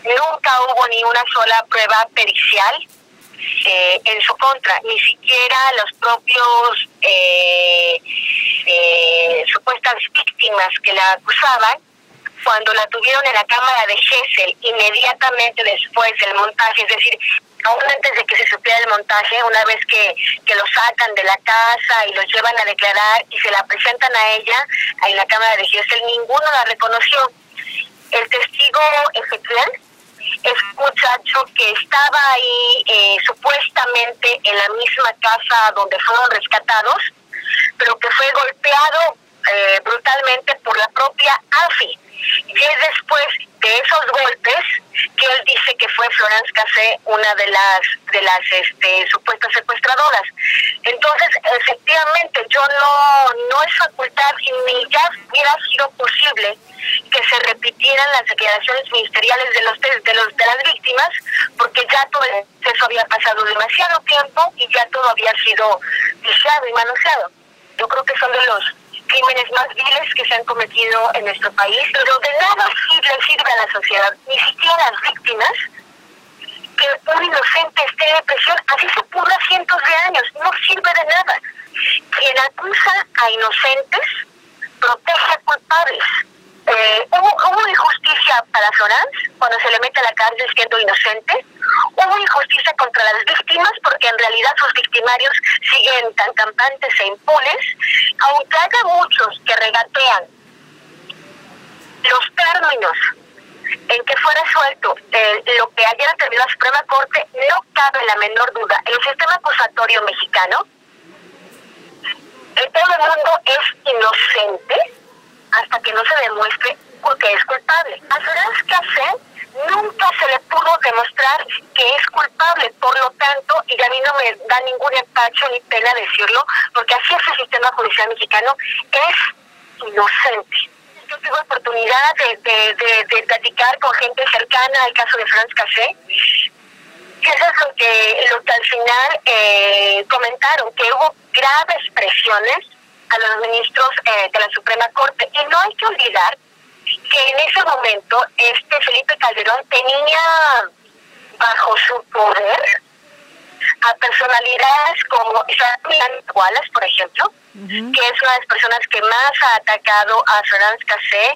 Nunca hubo ni una sola prueba pericial en su contra, ni siquiera los propios supuestas víctimas que la acusaban, cuando la tuvieron en la cámara de Gesell inmediatamente después del montaje, es decir, aún antes de que se supiera el montaje, una vez que lo sacan de la casa y los llevan a declarar y se la presentan a ella en la cámara de Gesell, ninguno la reconoció. El testigo Ezequiel es un muchacho que estaba ahí supuestamente en la misma casa donde fueron rescatados, pero que fue golpeado brutalmente por la propia AFI. Y es después de esos golpes que él dice que fue Florence Cassé una de las supuestas secuestradoras. Entonces, efectivamente, yo no es facultad ni ya hubiera sido posible que se repitieran las declaraciones ministeriales de las víctimas, porque ya todo el proceso había pasado demasiado tiempo y ya todo había sido viciado y manoseado. Yo creo que son de los crímenes más viles que se han cometido en nuestro país, pero de nada sirve a la sociedad, ni siquiera a las víctimas, que un inocente esté en prisión. Así se pudra cientos de años, no sirve de nada. Quien acusa a inocentes protege a culpables. Hubo injusticia para Florence cuando se le mete a la cárcel siendo inocente. Hubo injusticia contra las víctimas porque en realidad sus victimarios siguen tan campantes e impunes, aunque haya muchos que regatean los términos en que fue resuelto lo que ayer terminó la Suprema Corte. No cabe la menor duda, el sistema acusatorio mexicano, todo el mundo es inocente hasta que no se demuestre que es culpable. A Florence Cassé nunca se le pudo demostrar que es culpable, por lo tanto, y a mí no me da ningún empacho ni pena decirlo, porque así es el sistema judicial mexicano, es inocente. Yo tuve oportunidad de platicar con gente cercana al caso de Florence Cassé, y eso es lo que al final comentaron, que hubo graves presiones a los ministros de la Suprema Corte, y no hay que olvidar que en ese momento Felipe Calderón tenía bajo su poder a personalidades como Isabel Wallace, por ejemplo, que es una de las personas que más ha atacado a Florence Cassé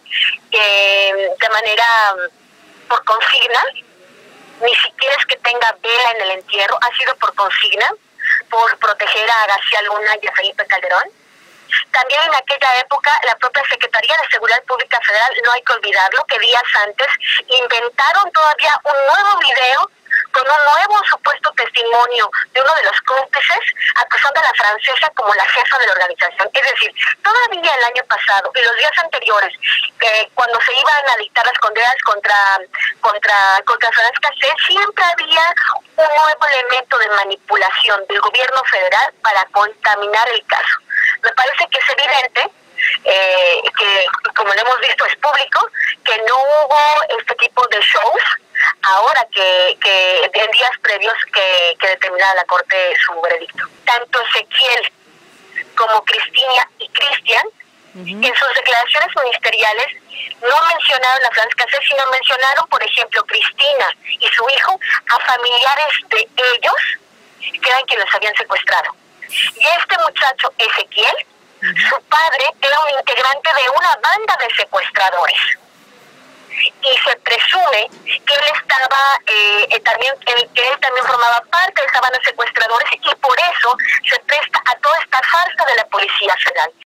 de manera por consigna. Ni siquiera es que tenga vela en el entierro, ha sido por consigna, por proteger a García Luna y a Felipe Calderón. También en aquella época la propia Secretaría de Seguridad Pública Federal, no hay que olvidarlo, que días antes inventaron todavía un nuevo video con un nuevo supuesto testimonio de uno de los cómplices, acusando a la francesa como la jefa de la organización. Es decir, todavía el año pasado y los días anteriores, cuando se iban a dictar las condenas contra Florence Cassé, siempre había un nuevo elemento de manipulación del gobierno federal para contaminar el caso. Me parece que es evidente que, como lo hemos visto, es público, que no hubo este tipo de shows ahora que en días previos que determinara la Corte su veredicto. Tanto Ezequiel como Cristina y Cristian, en sus declaraciones ministeriales, no mencionaron a Florence Cassé, sino mencionaron, por ejemplo, Cristina y su hijo, a familiares de ellos que eran quienes los habían secuestrado. Y este muchacho, Ezequiel, su padre era un integrante de una banda de secuestradores. Y se presume que él estaba que él también formaba parte de esa banda de secuestradores, y por eso se presta a toda esta farsa de la Policía Federal.